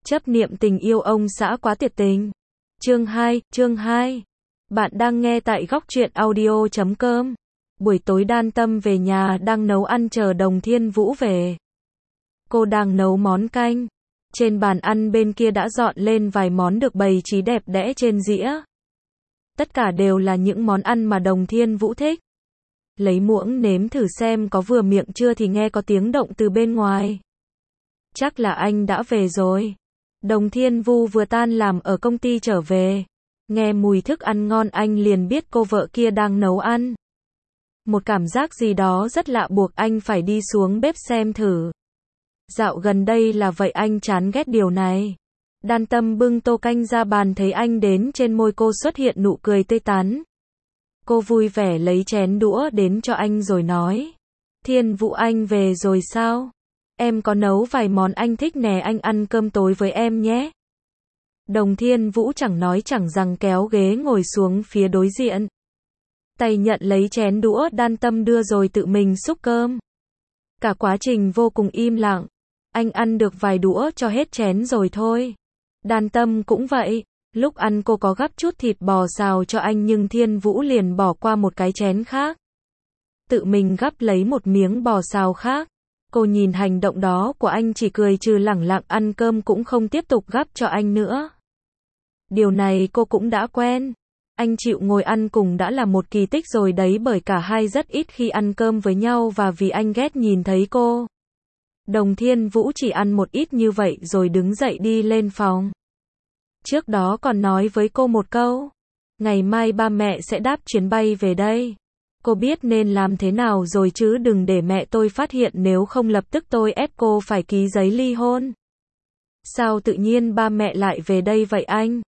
Chấp niệm tình yêu ông xã quá tuyệt tình. Chương 2. Bạn đang nghe tại góc truyện audio.com. Buổi tối Đan Tâm về nhà đang nấu ăn chờ Đồng Thiên Vũ về. Cô đang nấu món canh. Trên bàn ăn bên kia đã dọn lên vài món được bày trí đẹp đẽ trên dĩa. Tất cả đều là những món ăn mà Đồng Thiên Vũ thích. Lấy muỗng nếm thử xem có vừa miệng chưa thì nghe có tiếng động từ bên ngoài. Chắc là anh đã về rồi. Đồng Thiên Vũ vừa tan làm ở công ty trở về. Nghe mùi thức ăn ngon anh liền biết cô vợ kia đang nấu ăn. Một cảm giác gì đó rất lạ buộc anh phải đi xuống bếp xem thử. Dạo gần đây là vậy anh chán ghét điều này. Đan Tâm bưng tô canh ra bàn thấy anh đến trên môi cô xuất hiện nụ cười tươi tắn. Cô vui vẻ lấy chén đũa đến cho anh rồi nói. Thiên Vũ anh về rồi sao? Em có nấu vài món anh thích nè, anh ăn cơm tối với em nhé. Đồng Thiên Vũ chẳng nói chẳng rằng kéo ghế ngồi xuống phía đối diện. Tay nhận lấy chén đũa Đan Tâm đưa rồi tự mình xúc cơm. Cả quá trình vô cùng im lặng. Anh ăn được vài đũa cho hết chén rồi thôi. Đan Tâm cũng vậy. Lúc ăn cô có gắp chút thịt bò xào cho anh nhưng Thiên Vũ liền bỏ qua một cái chén khác. Tự mình gắp lấy một miếng bò xào khác. Cô nhìn hành động đó của anh chỉ cười trừ lẳng lặng ăn cơm cũng không tiếp tục gắp cho anh nữa. Điều này cô cũng đã quen. Anh chịu ngồi ăn cùng đã là một kỳ tích rồi đấy, bởi cả hai rất ít khi ăn cơm với nhau và vì anh ghét nhìn thấy cô. Đồng Thiên Vũ chỉ ăn một ít như vậy rồi đứng dậy đi lên phòng. Trước đó còn nói với cô một câu. Ngày mai ba mẹ sẽ đáp chuyến bay về đây. Cô biết nên làm thế nào rồi chứ, đừng để mẹ tôi phát hiện, nếu không lập tức tôi ép cô phải ký giấy ly hôn. Sao tự nhiên ba mẹ lại về đây vậy anh?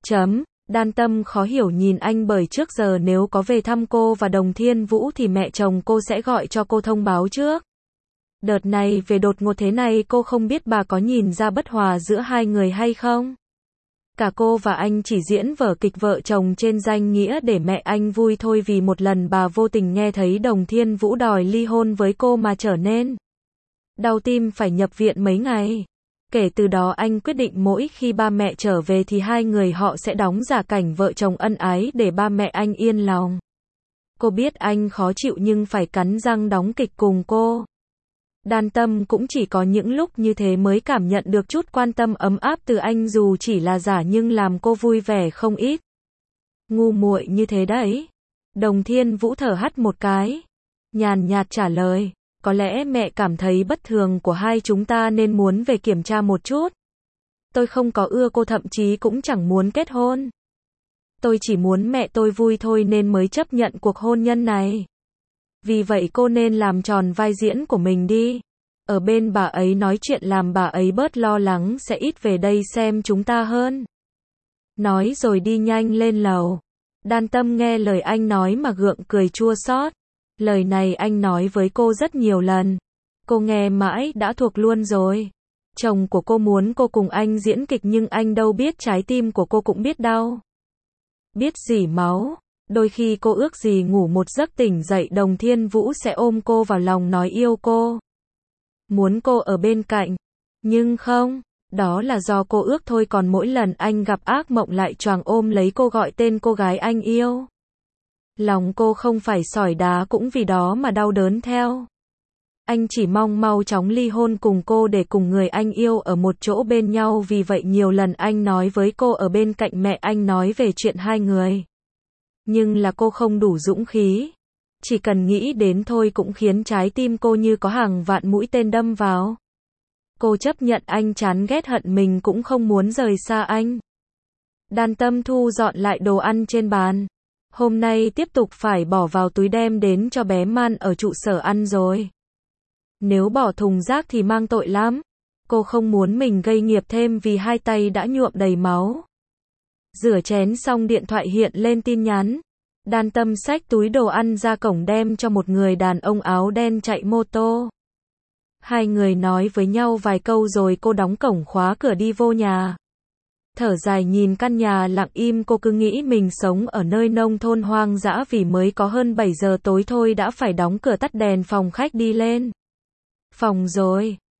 Đan Tâm khó hiểu nhìn anh, bởi trước giờ nếu có về thăm cô và Đồng Thiên Vũ thì mẹ chồng cô sẽ gọi cho cô thông báo trước. Đợt này về đột ngột thế này, cô không biết bà có nhìn ra bất hòa giữa hai người hay không? Cả cô và anh chỉ diễn vở kịch vợ chồng trên danh nghĩa để mẹ anh vui thôi, vì một lần bà vô tình nghe thấy Đồng Thiên Vũ đòi ly hôn với cô mà trở nên đau tim phải nhập viện mấy ngày. Kể từ đó anh quyết định mỗi khi ba mẹ trở về thì hai người họ sẽ đóng giả cảnh vợ chồng ân ái để ba mẹ anh yên lòng. Cô biết anh khó chịu nhưng phải cắn răng đóng kịch cùng cô. Đan Tâm cũng chỉ có những lúc như thế mới cảm nhận được chút quan tâm ấm áp từ anh, dù chỉ là giả nhưng làm cô vui vẻ không ít. Ngu muội như thế đấy. Đồng Thiên Vũ thở hắt một cái. Nhàn nhạt trả lời. Có lẽ mẹ cảm thấy bất thường của hai chúng ta nên muốn về kiểm tra một chút. Tôi không có ưa cô, thậm chí cũng chẳng muốn kết hôn. Tôi chỉ muốn mẹ tôi vui thôi nên mới chấp nhận cuộc hôn nhân này. Vì vậy cô nên làm tròn vai diễn của mình đi. Ở bên bà ấy nói chuyện làm bà ấy bớt lo lắng, sẽ ít về đây xem chúng ta hơn. Nói rồi đi nhanh lên lầu. Đan Tâm nghe lời anh nói mà gượng cười chua xót. Lời này anh nói với cô rất nhiều lần. Cô nghe mãi đã thuộc luôn rồi. Chồng của cô muốn cô cùng anh diễn kịch nhưng anh đâu biết trái tim của cô cũng biết đau. Biết rỉ máu. Đôi khi cô ước gì ngủ một giấc tỉnh dậy Đồng Thiên Vũ sẽ ôm cô vào lòng nói yêu cô. Muốn cô ở bên cạnh. Nhưng không, đó là do cô ước thôi, còn mỗi lần anh gặp ác mộng lại choàng ôm lấy cô gọi tên cô gái anh yêu. Lòng cô không phải sỏi đá cũng vì đó mà đau đớn theo. Anh chỉ mong mau chóng ly hôn cùng cô để cùng người anh yêu ở một chỗ bên nhau, vì vậy nhiều lần anh nói với cô ở bên cạnh mẹ anh nói về chuyện hai người. Nhưng là cô không đủ dũng khí. Chỉ cần nghĩ đến thôi cũng khiến trái tim cô như có hàng vạn mũi tên đâm vào. Cô chấp nhận anh chán ghét hận mình cũng không muốn rời xa anh. Đan Tâm thu dọn lại đồ ăn trên bàn. Hôm nay tiếp tục phải bỏ vào túi đem đến cho bé Man ở trụ sở ăn rồi. Nếu bỏ thùng rác thì mang tội lắm. Cô không muốn mình gây nghiệp thêm vì hai tay đã nhuộm đầy máu. Rửa chén xong điện thoại hiện lên tin nhắn. Đan Tâm xách túi đồ ăn ra cổng đem cho một người đàn ông áo đen chạy mô tô. Hai người nói với nhau vài câu rồi cô đóng cổng khóa cửa đi vô nhà. Thở dài nhìn căn nhà lặng im, cô cứ nghĩ mình sống ở nơi nông thôn hoang dã, vì mới có hơn 7 giờ tối thôi đã phải đóng cửa tắt đèn phòng khách đi lên phòng rồi.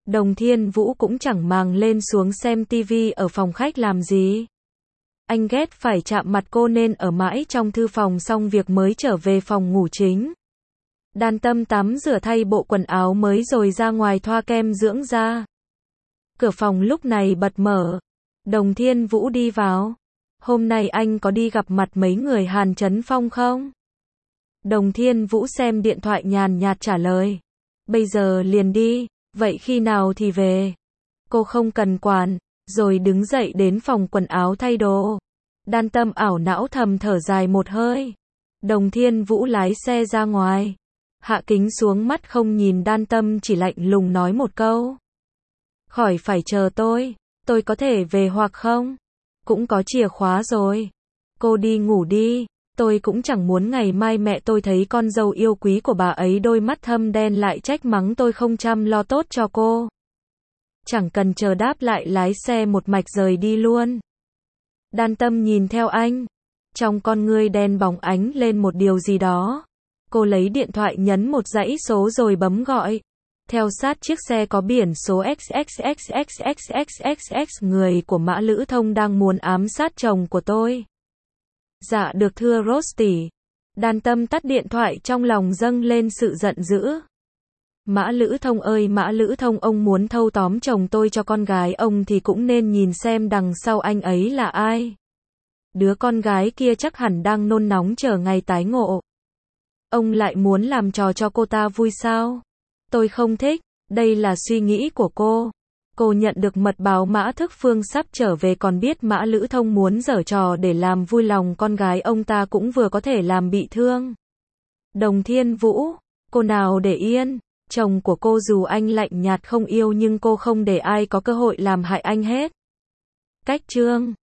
Đồng Thiên Vũ cũng chẳng màng lên xuống xem tivi ở phòng khách làm gì. Anh ghét phải chạm mặt cô nên ở mãi trong thư phòng xong việc mới trở về phòng ngủ chính. Đan Tâm tắm rửa thay bộ quần áo mới rồi ra ngoài thoa kem dưỡng da. Cửa phòng lúc này bật mở. Đồng Thiên Vũ đi vào. Hôm nay anh có đi gặp mặt mấy người Hàn Chấn Phong không? Đồng Thiên Vũ xem điện thoại nhàn nhạt trả lời. Bây giờ liền đi, vậy khi nào thì về? Cô không cần quản, rồi đứng dậy đến phòng quần áo thay đồ. Đan Tâm ảo não thầm thở dài một hơi. Đồng Thiên Vũ lái xe ra ngoài. Hạ kính xuống mắt không nhìn Đan Tâm chỉ lạnh lùng nói một câu. Khỏi phải chờ tôi có thể về hoặc không? Cũng có chìa khóa rồi. Cô đi ngủ đi, tôi cũng chẳng muốn ngày mai mẹ tôi thấy con dâu yêu quý của bà ấy đôi mắt thâm đen lại trách mắng tôi không chăm lo tốt cho cô. Chẳng cần chờ đáp lại lái xe một mạch rời đi luôn. Đan Tâm nhìn theo anh. Trong con ngươi đen bóng ánh lên một điều gì đó. Cô lấy điện thoại nhấn một dãy số rồi bấm gọi. Theo sát chiếc xe có biển số XXXXXXXXX người của Mã Lữ Thông đang muốn ám sát chồng của tôi. Dạ được thưa Rose tỷ. Đan Tâm tắt điện thoại trong lòng dâng lên sự giận dữ. Mã Lữ Thông ơi Mã Lữ Thông, ông muốn thâu tóm chồng tôi cho con gái ông thì cũng nên nhìn xem đằng sau anh ấy là ai. Đứa con gái kia chắc hẳn đang nôn nóng chờ ngày tái ngộ. Ông lại muốn làm trò cho cô ta vui sao? Tôi không thích, đây là suy nghĩ của cô. Cô nhận được mật báo Mã Thức Phương sắp trở về còn biết Mã Lữ Thông muốn giở trò để làm vui lòng con gái ông ta cũng vừa có thể làm bị thương. Đồng Thiên Vũ, cô nào để yên, chồng của cô dù anh lạnh nhạt không yêu nhưng cô không để ai có cơ hội làm hại anh hết. Cách chương